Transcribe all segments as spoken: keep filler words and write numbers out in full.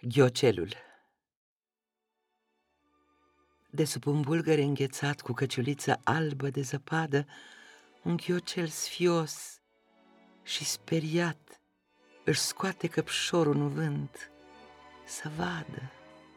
Ghiocelul. De sub un bulgăre înghețat cu căciuliță albă de zăpadă, un ghiocel sfios și speriat își scoate căpșorul în vânt să vadă.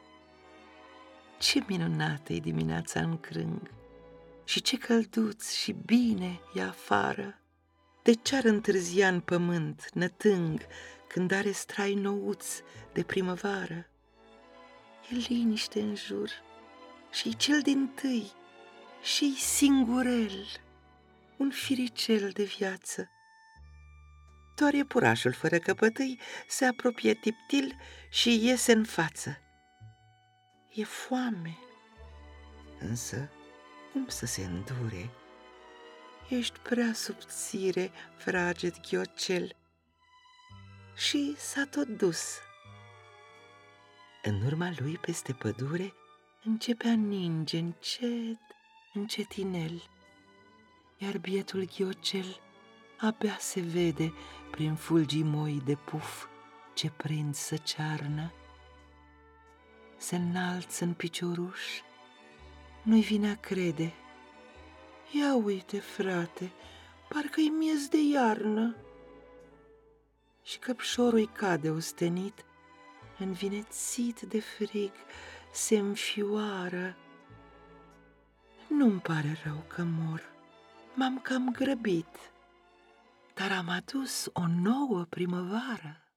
Ce minunată e dimineața în crâng și ce călduț și bine e afară! De ce-ar întârzia în pământ nătâng când are strai nouți de primăvară? E liniște în jur și-i cel din-tâi și-i singurel, un firicel de viață. Doar iepurașul fără căpătâi se apropie tiptil și iese în față. E foame, însă cum să se îndure? Ești prea subțire, fraged ghiocel. Și s-a tot dus. În urma lui peste pădure începe a ninge încet, încetinel, iar bietul ghiocel abia se vede prin fulgii moi de puf ce prind să cearnă. Se înalță în picioruș, nu-i vine a crede. Ia uite, frate, parcă-i miez de iarnă. Și căpșorul-i cade ostenit, învinețit de frig, se înfioară. Nu-mi pare rău că mor, m-am cam grăbit, dar am adus o nouă primăvară.